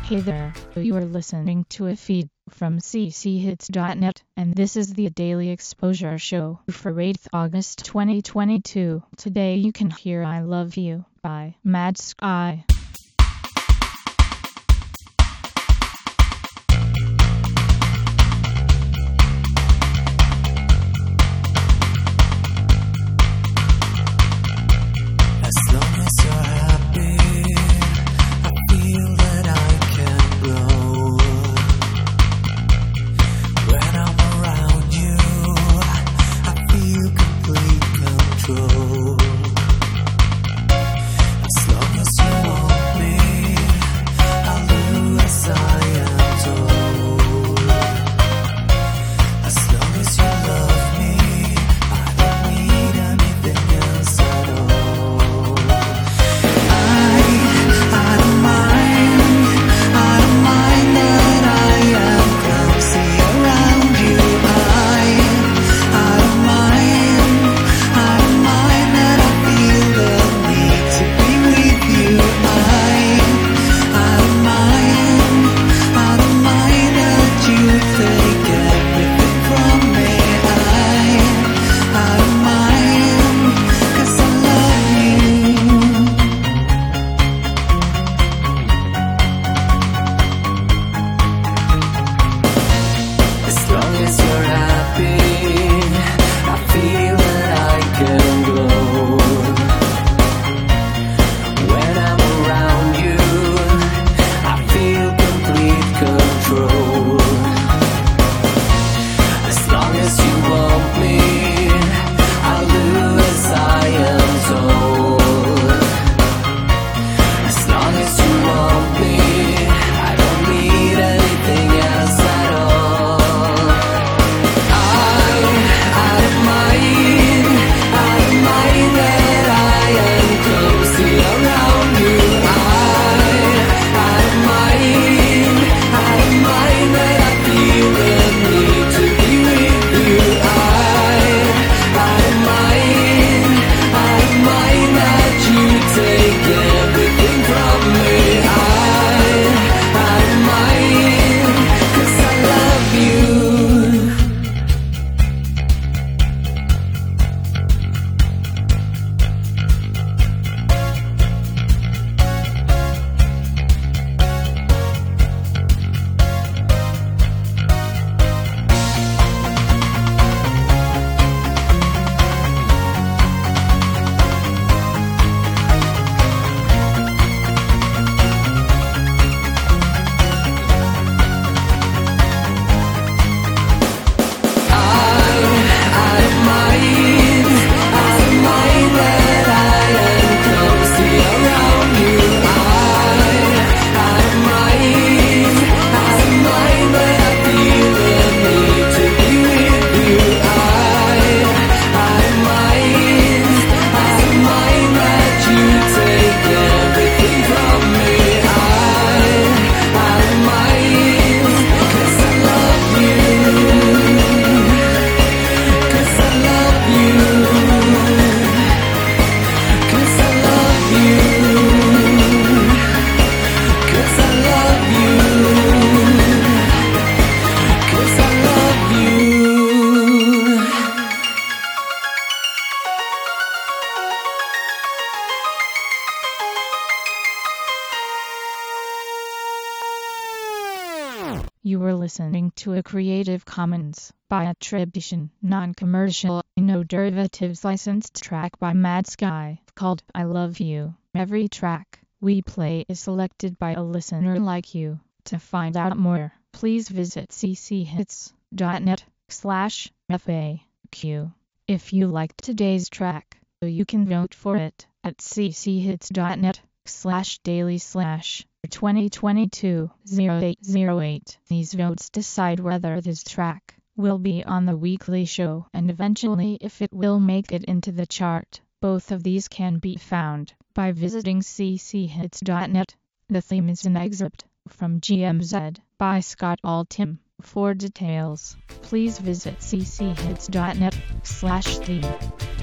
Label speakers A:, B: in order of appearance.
A: Hey there, you are listening to a feed from cchits.net, and this is the Daily Exposure Show for 8th August 2022. Today you can hear I Love You by Mad Sky. You were listening to a Creative Commons by attribution, non-commercial, no derivatives licensed track by Mad Sky called I Love You. Every track we play is selected by a listener like you. To find out more, please visit cchits.net/FAQ. If you liked today's track, you can vote for it at cchits.net/daily/2022-0808. These votes decide whether this track will be on the weekly show and eventually if it will make it into the chart. Both of these can be found by visiting cchits.net. The theme is an excerpt from GMZ by Scott Altham. For details, please visit cchits.net/theme.